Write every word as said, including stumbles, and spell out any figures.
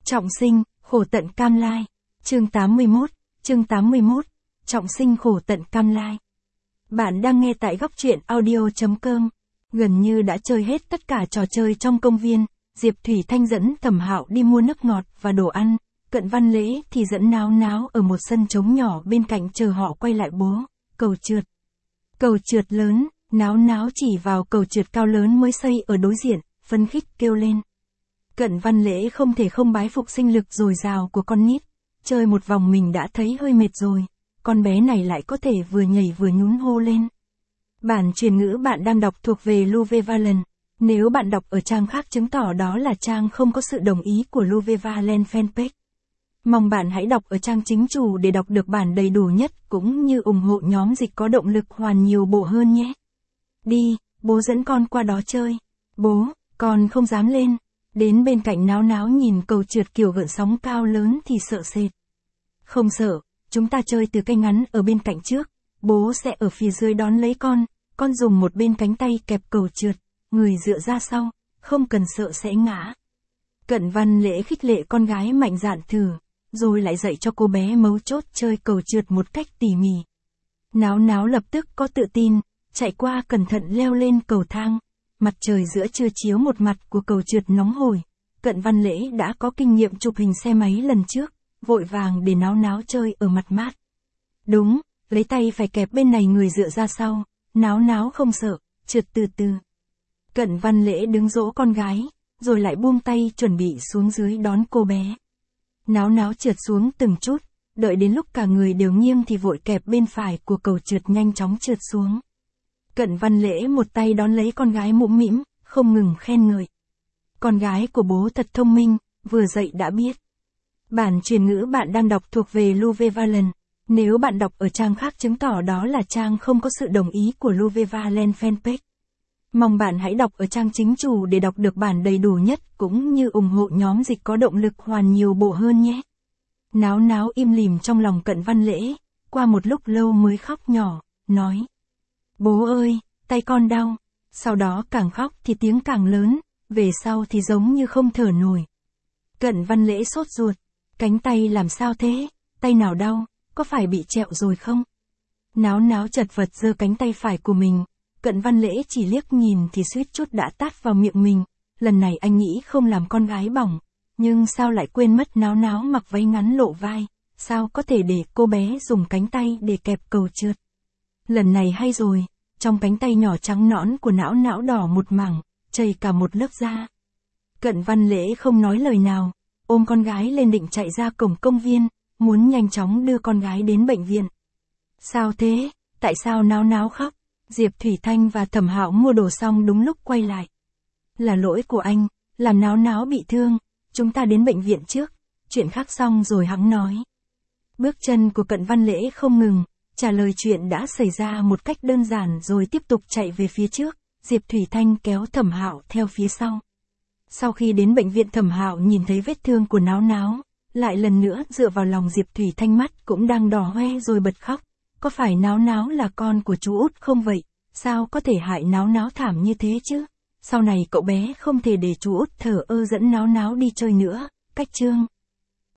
Trọng sinh, khổ tận cam lai. Chương tám mươi mốt, chương tám mươi mốt, trọng sinh khổ tận cam lai. Bạn đang nghe tại góc truyện audio chấm com. Gần như đã chơi hết tất cả trò chơi trong công viên, Diệp Thủy Thanh dẫn Thẩm Hạo đi mua nước ngọt và đồ ăn, Cận Văn Lễ thì dẫn Náo Náo ở một sân trống nhỏ bên cạnh chờ họ quay lại bố, cầu trượt. Cầu trượt lớn, Náo Náo chỉ vào cầu trượt cao lớn mới xây ở đối diện, phấn khích kêu lên. Cận Văn Lễ không thể không bái phục sinh lực dồi dào của con nít, chơi một vòng mình đã thấy hơi mệt rồi, con bé này lại có thể vừa nhảy vừa nhún hô lên. Bản truyền ngữ bạn đang đọc thuộc về Luve Valen. Nếu bạn đọc ở trang khác chứng tỏ đó là trang không có sự đồng ý của Luve Valen fanpage. Mong bạn hãy đọc ở trang chính chủ để đọc được bản đầy đủ nhất cũng như ủng hộ nhóm dịch có động lực hoàn nhiều bộ hơn nhé. Đi, bố dẫn con qua đó chơi. Bố, con không dám lên. Đến bên cạnh Náo Náo nhìn cầu trượt kiểu gợn sóng cao lớn thì sợ sệt. Không sợ, chúng ta chơi từ cây ngắn ở bên cạnh trước, bố sẽ ở phía dưới đón lấy con, con dùng một bên cánh tay kẹp cầu trượt, người dựa ra sau, không cần sợ sẽ ngã. Cận Văn Lễ khích lệ con gái mạnh dạn thử, rồi lại dạy cho cô bé mấu chốt chơi cầu trượt một cách tỉ mỉ. Náo Náo lập tức có tự tin, chạy qua cẩn thận leo lên cầu thang. Mặt trời giữa trưa chiếu một mặt của cầu trượt nóng hổi. Cận Văn Lễ đã có kinh nghiệm chụp hình xe máy lần trước, vội vàng để Náo Náo chơi ở mặt mát. Đúng, lấy tay phải kẹp bên này người dựa ra sau, Náo Náo không sợ, trượt từ từ. Cận Văn Lễ đứng dỗ con gái, rồi lại buông tay chuẩn bị xuống dưới đón cô bé. Náo Náo trượt xuống từng chút, đợi đến lúc cả người đều nghiêng thì vội kẹp bên phải của cầu trượt nhanh chóng trượt xuống. Cận Văn Lễ một tay đón lấy con gái mũm mĩm, không ngừng khen ngợi. Con gái của bố thật thông minh, vừa dậy đã biết. Bản truyền ngữ bạn đang đọc thuộc về Luve Valen. Nếu bạn đọc ở trang khác chứng tỏ đó là trang không có sự đồng ý của Luve Valen fanpage. Mong bạn hãy đọc ở trang chính chủ để đọc được bản đầy đủ nhất cũng như ủng hộ nhóm dịch có động lực hoàn nhiều bộ hơn nhé. Náo Náo im lìm trong lòng Cận Văn Lễ, qua một lúc lâu mới khóc nhỏ, nói. Bố ơi, tay con đau. Sau đó càng khóc thì tiếng càng lớn, về sau thì giống như không thở nổi. Cận Văn Lễ sốt ruột. Cánh tay làm sao thế? Tay nào đau? Có phải bị trẹo rồi không? Náo Náo chật vật giơ cánh tay phải của mình. Cận Văn Lễ chỉ liếc nhìn thì suýt chút đã tát vào miệng mình. Lần này anh nghĩ không làm con gái bỏng. Nhưng sao lại quên mất Náo Náo mặc váy ngắn lộ vai? Sao có thể để cô bé dùng cánh tay để kẹp cầu trượt? Lần này hay rồi, trong cánh tay nhỏ trắng nõn của Náo Náo đỏ một mảng, chảy cả một lớp da. Cận Văn Lễ không nói lời nào, ôm con gái lên định chạy ra cổng công viên, muốn nhanh chóng đưa con gái đến bệnh viện. Sao thế? Tại sao Náo Náo khóc? Diệp Thủy Thanh và Thẩm Hạo mua đồ xong đúng lúc quay lại. Là lỗi của anh, làm Náo Náo bị thương, chúng ta đến bệnh viện trước, chuyện khác xong rồi hắn nói. Bước chân của Cận Văn Lễ không ngừng. Trả lời chuyện đã xảy ra một cách đơn giản rồi tiếp tục chạy về phía trước, Diệp Thủy Thanh kéo Thẩm Hạo theo phía sau. Sau khi đến bệnh viện Thẩm Hạo nhìn thấy vết thương của Náo Náo, lại lần nữa dựa vào lòng Diệp Thủy Thanh mắt cũng đang đỏ hoe rồi bật khóc. Có phải Náo Náo là con của chú út không vậy? Sao có thể hại Náo Náo thảm như thế chứ? Sau này cậu bé không thể để chú út thờ ơ dẫn Náo Náo đi chơi nữa, cách chương.